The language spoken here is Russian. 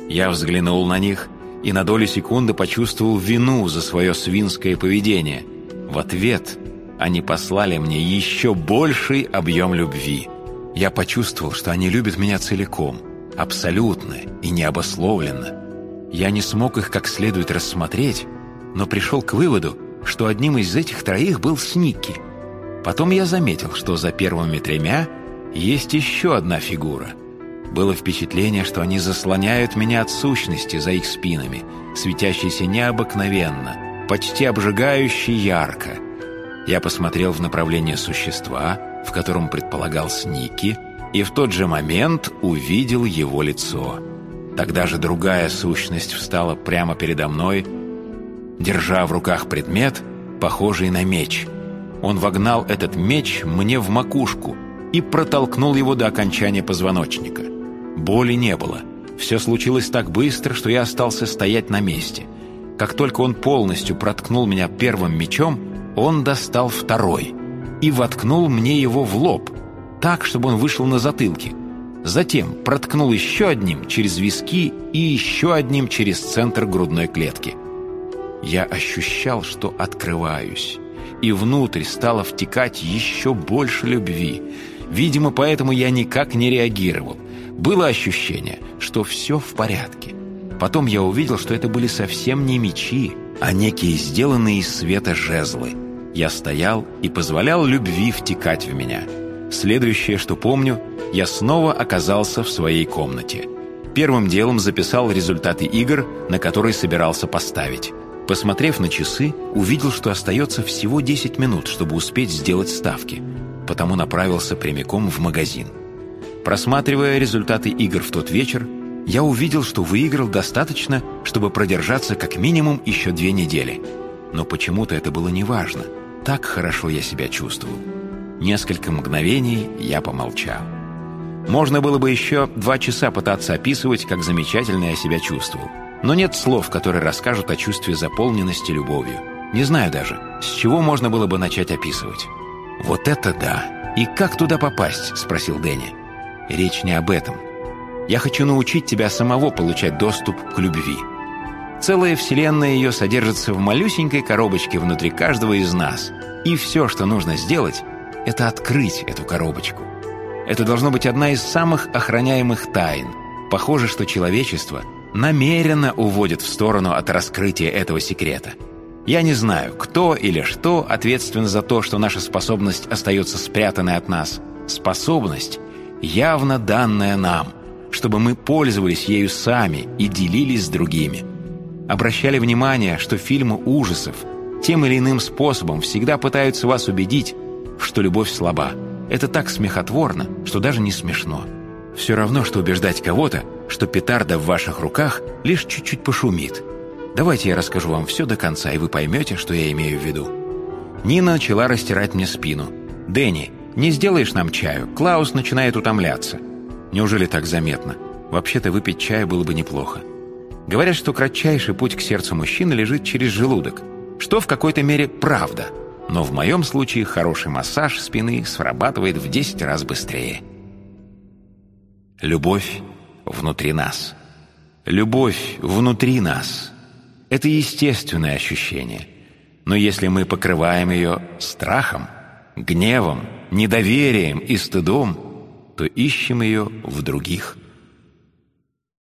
Я взглянул на них и на долю секунды почувствовал вину за свое свинское поведение. В ответ они послали мне еще больший объем любви. Я почувствовал, что они любят меня целиком, абсолютно и необусловленно. Я не смог их как следует рассмотреть, но пришел к выводу, что одним из этих троих был Сникки. Потом я заметил, что за первыми тремя есть еще одна фигура. Было впечатление, что они заслоняют меня от сущности за их спинами, светящейся необыкновенно, почти обжигающе ярко. Я посмотрел в направлении существа, в котором предполагал Сникки, и в тот же момент увидел его лицо. Тогда же другая сущность встала прямо передо мной, держа в руках предмет, похожий на меч. Он вогнал этот меч мне в макушку и протолкнул его до окончания позвоночника. Боли не было. Все случилось так быстро, что я остался стоять на месте. Как только он полностью проткнул меня первым мечом, он достал второй и воткнул мне его в лоб, так, чтобы он вышел на затылке. Затем проткнул еще одним через виски и еще одним через центр грудной клетки. Я ощущал, что открываюсь, и внутрь стало втекать еще больше любви. Видимо, поэтому я никак не реагировал. Было ощущение, что все в порядке. Потом я увидел, что это были совсем не мечи, а некие сделанные из света жезлы. Я стоял и позволял любви втекать в меня. Следующее, что помню, я снова оказался в своей комнате. Первым делом записал результаты игр, на которые собирался поставить. Посмотрев на часы, увидел, что остается всего 10 минут, чтобы успеть сделать ставки. Потому направился прямиком в магазин. Просматривая результаты игр в тот вечер, я увидел, что выиграл достаточно, чтобы продержаться как минимум еще 2 недели. Но почему-то это было неважно. Так хорошо я себя чувствовал. Несколько мгновений я помолчал. Можно было бы еще 2 часа пытаться описывать, как замечательно я себя чувствовал. Но нет слов, которые расскажут о чувстве заполненности любовью. Не знаю даже, с чего можно было бы начать описывать. «Вот это да! И как туда попасть?» – спросил Дэнни. «Речь не об этом. Я хочу научить тебя самого получать доступ к любви. Целая вселенная ее содержится в малюсенькой коробочке внутри каждого из нас. И все, что нужно сделать, это открыть эту коробочку. Это должно быть одна из самых охраняемых тайн. Похоже, что человечество намеренно уводит в сторону от раскрытия этого секрета. Я не знаю, кто или что ответствен за то, что наша способность остается спрятанной от нас. Способность, явно данная нам, чтобы мы пользовались ею сами и делились с другими. Обращали внимание, что фильмы ужасов тем или иным способом всегда пытаются вас убедить, что любовь слаба. Это так смехотворно, что даже не смешно. Все равно, что убеждать кого-то, что петарда в ваших руках лишь чуть-чуть пошумит. Давайте я расскажу вам все до конца, и вы поймете, что я имею в виду. Нина начала растирать мне спину. «Дэнни, не сделаешь нам чаю? Клаус начинает утомляться». Неужели так заметно? Вообще-то выпить чая было бы неплохо. Говорят, что кратчайший путь к сердцу мужчины лежит через желудок, что в какой-то мере правда. Но в моем случае хороший массаж спины срабатывает в 10 раз быстрее. Любовь внутри нас. Любовь внутри нас. Это естественное ощущение. Но если мы покрываем ее страхом, гневом, недоверием и стыдом, то ищем ее в других.